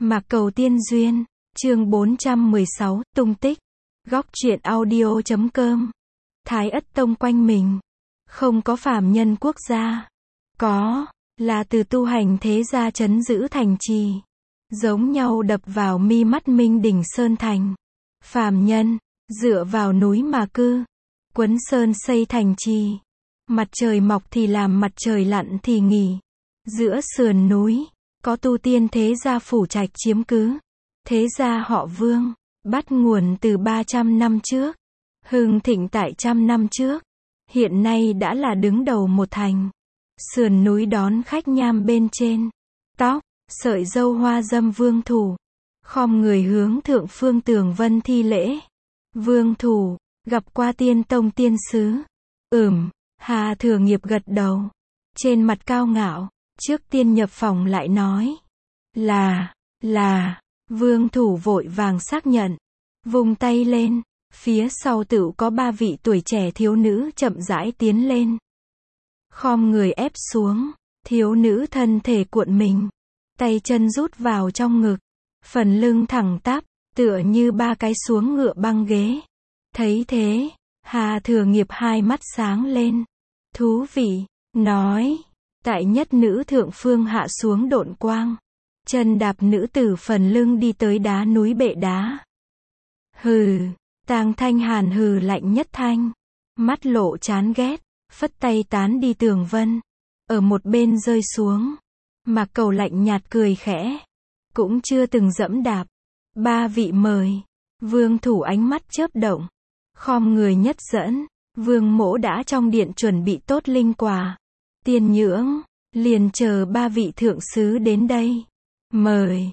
Mạc Cầu Tiên Duyên, chương 416, tung tích. Góc truyện audio.com. Thái Ất Tông quanh mình, không có phàm nhân quốc gia. Có, là từ tu hành thế gia trấn giữ thành trì. Giống nhau đập vào mi mắt Minh Đỉnh Sơn Thành. Phàm nhân, dựa vào núi mà cư. Quấn sơn xây thành trì. Mặt trời mọc thì làm, mặt trời lặn thì nghỉ. Giữa sườn núi, có tu tiên thế gia phủ trạch chiếm cứ. Thế gia họ Vương, bắt nguồn từ 300 năm trước. Hưng thịnh tại 100 năm trước. Hiện nay đã là đứng đầu một thành. Sườn núi đón khách nham bên trên. Tóc, sợi râu hoa dâm Vương Thủ. Khom người hướng thượng phương Tường Vân thi lễ. Vương Thủ, gặp qua Tiên Tông tiên sứ. Hà Thừa Nghiệp gật đầu. Trên mặt cao ngạo, trước tiên nhập phòng lại nói. Là, Vương Thủ vội vàng xác nhận. Vung tay lên, phía sau tựu có 3 vị tuổi trẻ thiếu nữ chậm rãi tiến lên. Khom người ép xuống, thiếu nữ thân thể cuộn mình. Tay chân rút vào trong ngực. Phần lưng thẳng tắp, tựa như 3 cái xuống ngựa băng ghế. Thấy thế, Hà Thừa Nghiệp hai mắt sáng lên. Thú vị, nói. Tại nhất nữ thượng phương hạ xuống độn quang. Chân đạp nữ tử phần lưng đi tới đá núi bệ đá. Hừ, Tàng Thanh Hàn hừ lạnh nhất thanh. Mắt lộ chán ghét, phất tay tán đi Tường Vân. Ở một bên rơi xuống. Mạc Cầu lạnh nhạt cười khẽ. Cũng chưa từng dẫm đạp. 3 vị mời. Vương Thủ ánh mắt chớp động. Khom người nhất dẫn. Vương Mỗ đã trong điện chuẩn bị tốt linh quả. Tiên nhưỡng, liền chờ 3 vị thượng sứ đến đây. Mời.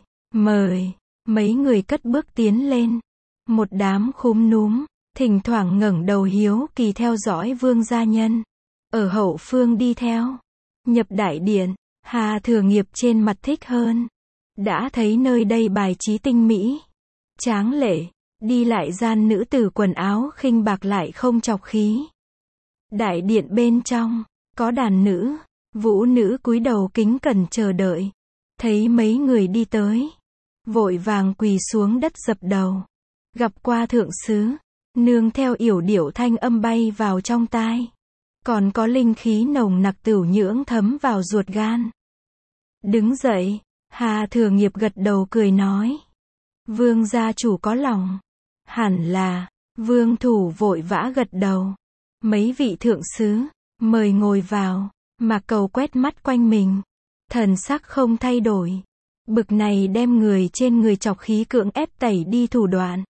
Mấy người cất bước tiến lên. Một đám khúm núm, thỉnh thoảng ngẩng đầu hiếu kỳ theo dõi Vương gia nhân. Ở hậu phương đi theo. Nhập đại điện, Hà Thừa Nghiệp trên mặt thích hơn. Đã thấy nơi đây bài trí tinh mỹ, tráng lệ, đi lại gian nữ tử quần áo khinh bạc lại không chọc khí. Đại điện bên trong, có đàn nữ, vũ nữ cúi đầu kính cẩn chờ đợi. Thấy mấy người đi tới, vội vàng quỳ xuống đất dập đầu. Gặp qua thượng sứ, nương theo yểu điệu thanh âm bay vào trong tai. Còn có linh khí nồng nặc tửu nhưỡng thấm vào ruột gan. Đứng dậy, Hà Thừa Nghiệp gật đầu cười nói. Vương gia chủ có lòng. Hẳn là, Vương Thủ vội vã gật đầu. Mấy vị thượng sứ, mời ngồi vào. Mạc Cầu quét mắt quanh mình. Thần sắc không thay đổi. Bực này đem người trên người chọc khí cưỡng ép tẩy đi thủ đoạn.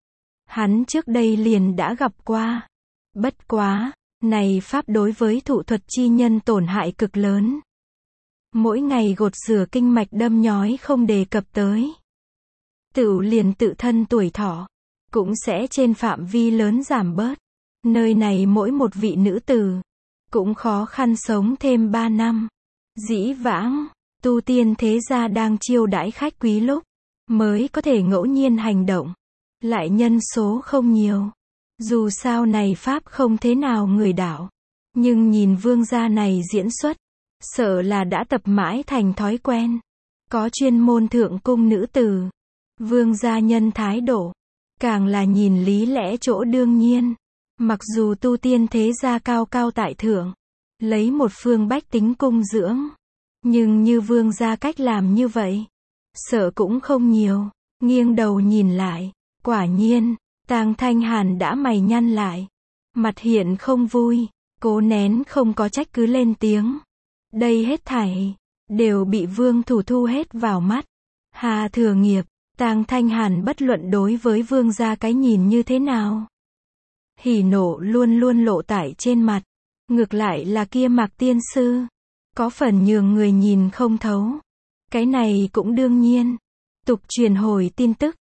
Hắn trước đây liền đã gặp qua. Bất quá, này pháp đối với thụ thuật chi nhân tổn hại cực lớn. Mỗi ngày gột rửa kinh mạch đâm nhói không đề cập tới. Tựu liền tự thân tuổi thọ, cũng sẽ trên phạm vi lớn giảm bớt. Nơi này mỗi một vị nữ tử, cũng khó khăn sống thêm 3 năm. Dĩ vãng, tu tiên thế gia đang chiêu đãi khách quý lúc, mới có thể ngẫu nhiên hành động. Lại nhân số không nhiều. Dù sao này pháp không thế nào người đạo. Nhưng nhìn vương gia này diễn xuất, sợ là đã tập mãi thành thói quen. Có chuyên môn thượng cung nữ tử. Vương gia nhân thái độ, càng là nhìn lý lẽ chỗ đương nhiên. Mặc dù tu tiên thế gia cao cao tại thượng, lấy một phương bách tính cung dưỡng. Nhưng như vương gia cách làm như vậy, sợ cũng không nhiều. Nghiêng đầu nhìn lại, quả nhiên, Tàng Thanh Hàn đã mày nhăn lại. Mặt hiện không vui, cố nén không có trách cứ lên tiếng. Đây hết thảy, đều bị Vương Thủ thu hết vào mắt. Hà Thừa Nghiệp, Tàng Thanh Hàn bất luận đối với vương gia cái nhìn như thế nào. Hỉ nộ luôn luôn lộ tải trên mặt. Ngược lại là kia Mạc tiên sư, có phần nhường người nhìn không thấu. Cái này cũng đương nhiên. Tục truyền hồi tin tức.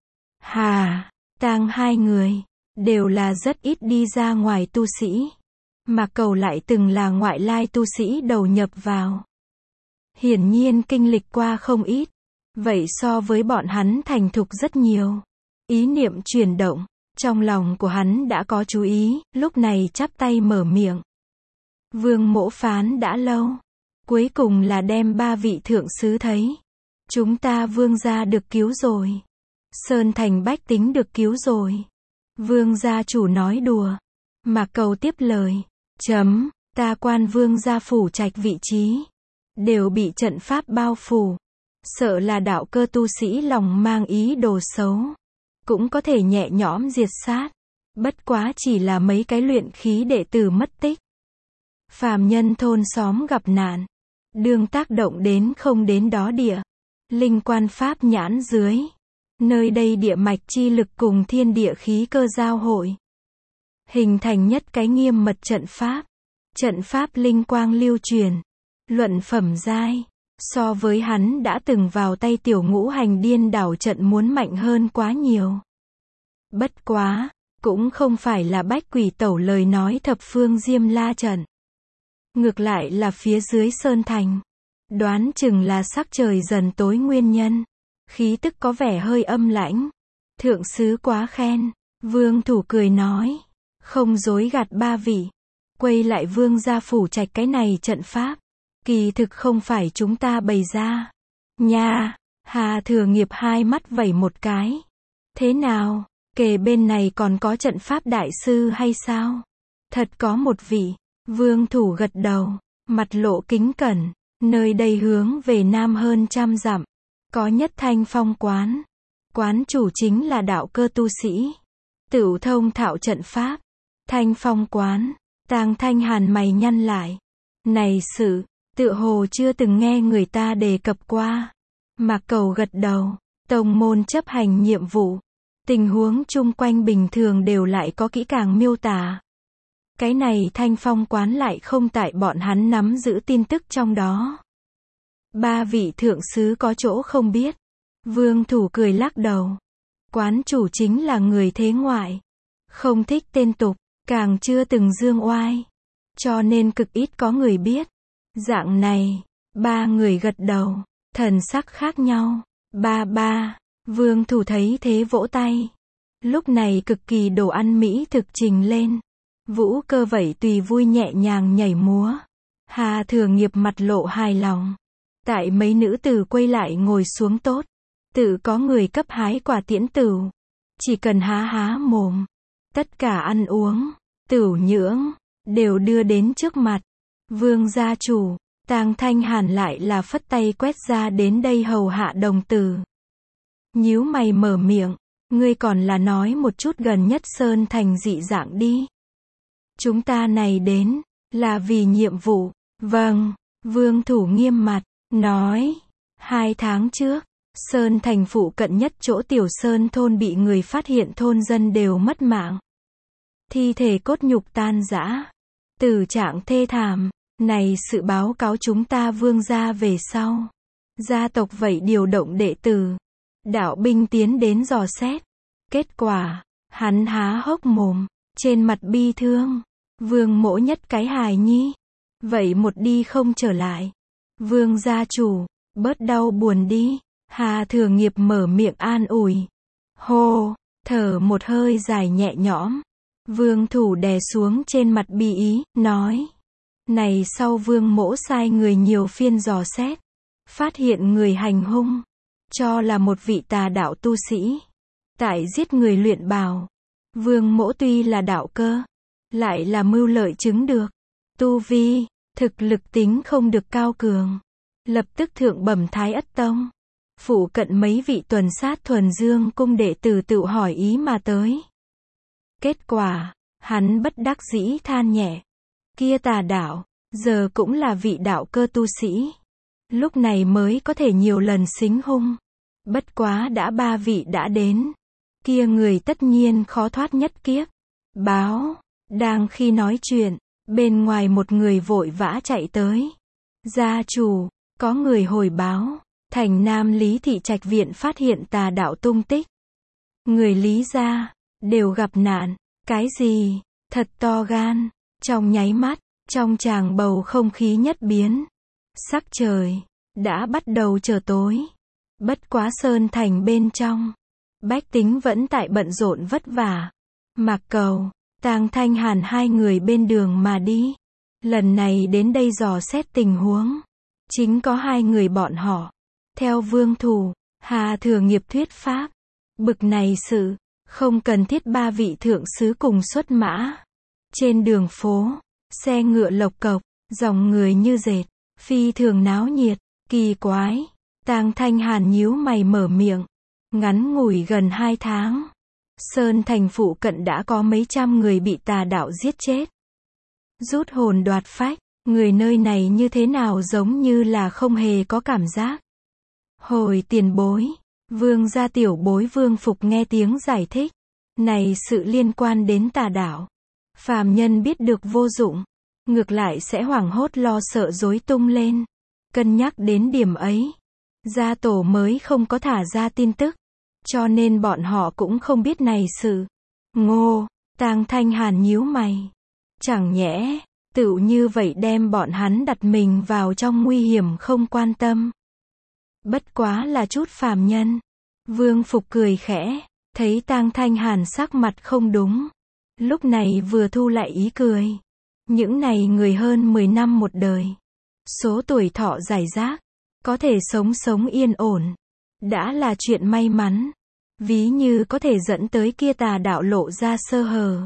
Tàng hai người, đều là rất ít đi ra ngoài tu sĩ. Mạc Cầu lại từng là ngoại lai tu sĩ đầu nhập vào. Hiển nhiên kinh lịch qua không ít. Vậy so với bọn hắn thành thục rất nhiều. Ý niệm chuyển động, trong lòng của hắn đã có chú ý, lúc này chắp tay mở miệng. Vương Mỗ phán đã lâu. Cuối cùng là đem 3 vị thượng sứ thấy. Chúng ta vương gia được cứu rồi. Sơn thành bách tính được cứu rồi. Vương gia chủ nói đùa. Mạc Cầu tiếp lời. Ta quan vương gia phủ trạch vị trí. Đều bị trận pháp bao phủ. Sợ là đạo cơ tu sĩ lòng mang ý đồ xấu. Cũng có thể nhẹ nhõm diệt sát. Bất quá chỉ là mấy cái luyện khí đệ tử mất tích. Phàm nhân thôn xóm gặp nạn. Đương tác động đến không đến đó địa. Linh quan pháp nhãn dưới. Nơi đây địa mạch chi lực cùng thiên địa khí cơ giao hội. Hình thành nhất cái nghiêm mật trận pháp. Trận pháp linh quang lưu truyền. Luận phẩm giai. So với hắn đã từng vào tay tiểu ngũ hành điên đảo trận muốn mạnh hơn quá nhiều. Bất quá, cũng không phải là bách quỷ tẩu lời nói thập phương diêm la trận. Ngược lại là phía dưới sơn thành. Đoán chừng là sắc trời dần tối nguyên nhân. Khí tức có vẻ hơi âm lãnh. Thượng sứ quá khen. Vương thủ cười nói. Không dối gạt ba vị. Quay lại vương gia phủ trạch cái này trận pháp. Kỳ thực không phải chúng ta bày ra. Nha, Hà Thừa Nghiệp hai mắt vẩy một cái. Thế nào, kề bên này còn có trận pháp đại sư hay sao? Thật có một vị. Vương thủ gật đầu, mặt lộ kính cẩn. Nơi đây hướng về nam hơn 100 dặm. Có nhất Thanh Phong quán. Quán chủ chính là đạo cơ tu sĩ. Tửu thông thạo trận pháp. Thanh Phong quán. Tàng Thanh Hàn mày nhăn lại. Này sự, tựa hồ chưa từng nghe người ta đề cập qua. Mạc Cầu gật đầu. Tông môn chấp hành nhiệm vụ. Tình huống chung quanh bình thường đều lại có kỹ càng miêu tả. Cái này Thanh Phong quán lại không tại bọn hắn nắm giữ tin tức trong đó. Ba vị thượng sứ có chỗ không biết. Vương thủ cười lắc đầu. Quán chủ chính là người thế ngoại. Không thích tên tục, càng chưa từng dương oai. Cho nên cực ít có người biết. Dạng này, ba người gật đầu, thần sắc khác nhau. Ba, vương thủ thấy thế vỗ tay. Lúc này cực kỳ đồ ăn mỹ thực trình lên. Vũ Cơ vậy tùy vui nhẹ nhàng nhảy múa. Hà Thừa Nghiệp mặt lộ hài lòng. Tại mấy nữ tử quay lại ngồi xuống tốt. Tự có người cấp hái quả tiễn tửu. Chỉ cần há mồm. Tất cả ăn uống, tửu nhưỡng, đều đưa đến trước mặt. Vương gia chủ, Tàng Thanh Hàn lại là phất tay quét ra đến đây hầu hạ đồng tử. Nhíu mày mở miệng. Ngươi còn là nói một chút gần nhất sơn thành dị dạng đi. Chúng ta này đến, là vì nhiệm vụ. Vâng, vương thủ nghiêm mặt, nói. 2 tháng trước, sơn thành phụ cận nhất chỗ tiểu sơn thôn bị người phát hiện thôn dân đều mất mạng. Thi thể cốt nhục tan rã. Tử trạng thê thảm. Này sự báo cáo chúng ta vương gia về sau. Gia tộc vậy điều động đệ tử. Đạo binh tiến đến dò xét. Kết quả, hắn há hốc mồm. Trên mặt bi thương. Vương mỗ nhất cái hài nhi. Vậy một đi không trở lại. Vương gia chủ, bớt đau buồn đi. Hà Thừa Nghiệp mở miệng an ủi. Hô, thở một hơi dài nhẹ nhõm. Vương thủ đè xuống trên mặt bi ý, nói. Này sau vương mỗ sai người nhiều phiên dò xét. Phát hiện người hành hung. Cho là một vị tà đạo tu sĩ. Tại giết người luyện bào. Vương mỗ tuy là đạo cơ. Lại là mưu lợi chứng được. Tu vi, thực lực tính không được cao cường. Lập tức thượng bẩm Thái Ất Tông. Phụ cận mấy vị tuần sát thuần dương cung đệ tử tự hỏi ý mà tới. Kết quả, hắn bất đắc dĩ than nhẹ. Kia tà đạo, giờ cũng là vị đạo cơ tu sĩ. Lúc này mới có thể nhiều lần xính hung. Bất quá đã 3 vị đã đến. Kia người tất nhiên khó thoát nhất kiếp. Báo, đang khi nói chuyện, bên ngoài một người vội vã chạy tới. Gia chủ, có người hồi báo. Thành Nam Lý Thị Trạch Viện phát hiện tà đạo tung tích. Người Lý gia, đều gặp nạn. Cái gì? Thật to gan. Trong nháy mắt, trong tràng bầu không khí nhất biến. Sắc trời, đã bắt đầu trở tối. Bất quá sơn thành bên trong. Bách tính vẫn tại bận rộn vất vả. Mạc Cầu, Tàng Thanh Hàn hai người bên đường mà đi. Lần này đến đây dò xét tình huống. Chính có 2 người bọn họ. Theo Vương Thủ, Hà Thừa Nghiệp thuyết pháp, bực này sự, không cần thiết ba vị thượng sứ cùng xuất mã. Trên đường phố, xe ngựa lộc cộc, dòng người như dệt, phi thường náo nhiệt, kỳ quái. Tang Thanh Hàn nhíu mày mở miệng. Ngắn ngủi gần 2 tháng, Sơn Thành phụ cận đã có mấy trăm người bị tà đạo giết chết. Rút hồn đoạt phách, người nơi này như thế nào giống như là không hề có cảm giác. Hồi tiền bối, Vương gia tiểu bối Vương Phục nghe tiếng giải thích. Này sự liên quan đến tà đạo. Phàm nhân biết được vô dụng, ngược lại sẽ hoảng hốt lo sợ rối tung lên. Cân nhắc đến điểm ấy, gia tổ mới không có thả ra tin tức. Cho nên bọn họ cũng không biết này sự. Ngô, Tang Thanh Hàn nhíu mày. Chẳng nhẽ, tựu như vậy đem bọn hắn đặt mình vào trong nguy hiểm không quan tâm. Bất quá là chút phàm nhân. Vương Phục cười khẽ, thấy Tang Thanh Hàn sắc mặt không đúng. Lúc này vừa thu lại ý cười. Những này người hơn 10 năm một đời. Số tuổi thọ rải rác, có thể sống yên ổn. Đã là chuyện may mắn. Ví như có thể dẫn tới kia tà đạo lộ ra sơ hở.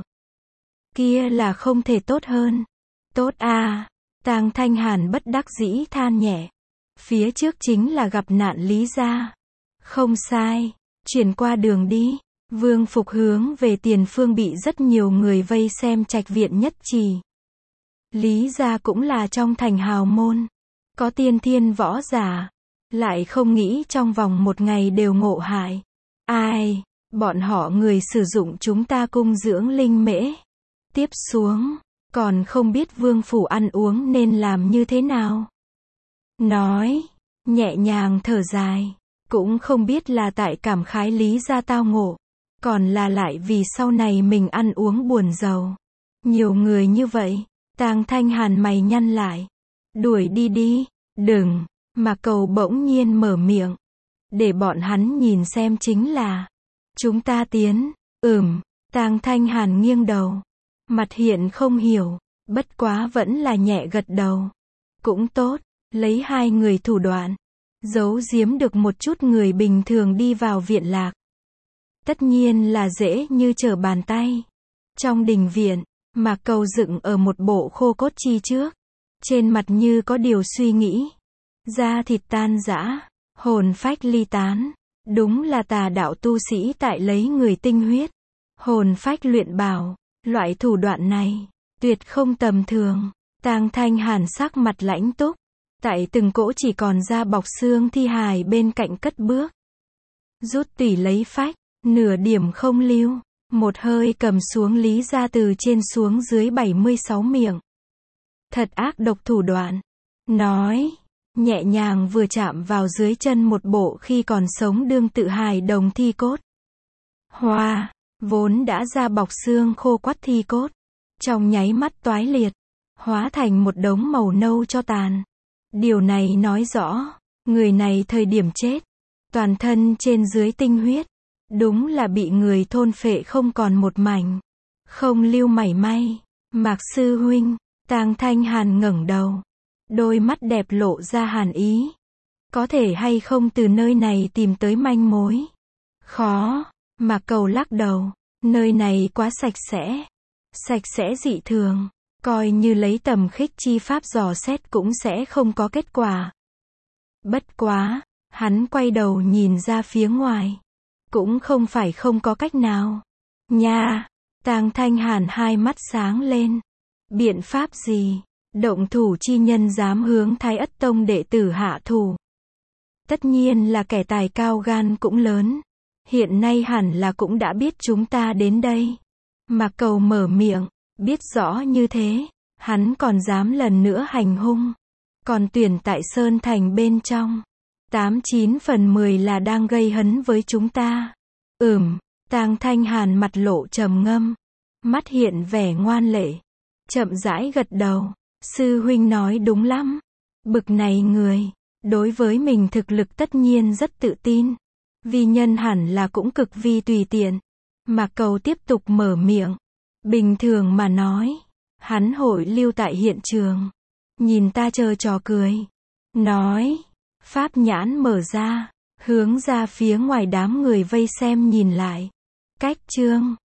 Kia là không thể tốt hơn. Tốt à, Tang Thanh Hàn bất đắc dĩ than nhẹ. Phía trước chính là gặp nạn Lý gia. Không sai, chuyển qua đường đi. Vương Phục hướng về tiền phương bị rất nhiều người vây xem trạch viện nhất trì. Lý gia cũng là trong thành hào môn. Có tiên thiên võ giả. Lại không nghĩ trong vòng một ngày đều ngộ hại. Ai, bọn họ người sử dụng chúng ta cung dưỡng linh mễ. Tiếp xuống, còn không biết vương phủ ăn uống nên làm như thế nào. Nói, nhẹ nhàng thở dài, cũng không biết là tại cảm khái Lý gia tao ngộ, còn là lại vì sau này mình ăn uống buồn giàu. Nhiều người như vậy, Tang Thanh Hàn mày nhăn lại. Đuổi đi đi, đừng, mà cầu bỗng nhiên mở miệng. Để bọn hắn nhìn xem chính là. Chúng ta tiến, Tang Thanh Hàn nghiêng đầu. Mặt hiện không hiểu, bất quá vẫn là nhẹ gật đầu. Cũng tốt, lấy hai người thủ đoạn. Giấu giếm được một chút người bình thường đi vào viện lạc. Tất nhiên là dễ như trở bàn tay. Trong đình viện, Mạc Cầu dựng ở một bộ khô cốt chi trước. Trên mặt như có điều suy nghĩ. Da thịt tan rã, hồn phách ly tán. Đúng là tà đạo tu sĩ tại lấy người tinh huyết. Hồn phách luyện bảo. Loại thủ đoạn này, tuyệt không tầm thường. Tang Thanh Hàn sắc mặt lãnh túc. Tại từng cỗ chỉ còn da bọc xương thi hài bên cạnh cất bước. Rút tủy lấy phách, nửa điểm không lưu. Một hơi cầm xuống Lý gia từ trên xuống dưới 76 miệng. Thật ác độc thủ đoạn. Nói, nhẹ nhàng vừa chạm vào dưới chân một bộ khi còn sống đương tự hài đồng thi cốt. Hoa, vốn đã da bọc xương khô quắt thi cốt. Trong nháy mắt toái liệt, hóa thành một đống màu nâu cho tàn. Điều này nói rõ, người này thời điểm chết, toàn thân trên dưới tinh huyết. Đúng là bị người thôn phệ không còn một mảnh. Không lưu mảy may. Mạc sư huynh, Tang Thanh Hàn ngẩng đầu. Đôi mắt đẹp lộ ra hàn ý. Có thể hay không từ nơi này tìm tới manh mối? Khó. Mạc Cầu lắc đầu. Nơi này quá sạch sẽ. Sạch sẽ dị thường. Coi như lấy tầm khích chi pháp dò xét cũng sẽ không có kết quả. Bất quá, hắn quay đầu nhìn ra phía ngoài. Cũng không phải không có cách nào. Nha, Tang Thanh Hàn hai mắt sáng lên. Biện pháp gì? Động thủ chi nhân dám hướng Thái Ất Tông đệ tử hạ thủ. Tất nhiên là kẻ tài cao gan cũng lớn. Hiện nay hẳn là cũng đã biết chúng ta đến đây. Mạc Cầu mở miệng, biết rõ như thế, hắn còn dám lần nữa hành hung. Còn tuyển tại Sơn Thành bên trong. 89 phần 10 là đang gây hấn với chúng ta. Tang Thanh Hàn mặt lộ trầm ngâm. Mắt hiện vẻ ngoan lệ. Chậm rãi gật đầu. Sư huynh nói đúng lắm. Bực này người, đối với mình thực lực tất nhiên rất tự tin. Vi nhân hẳn là cũng cực vi tùy tiện. Mạc Cầu tiếp tục mở miệng. Bình thường mà nói, hắn hội lưu tại hiện trường. Nhìn ta chờ trò cười. Nói, Pháp nhãn mở ra, hướng ra phía ngoài đám người vây xem nhìn lại. Cách chương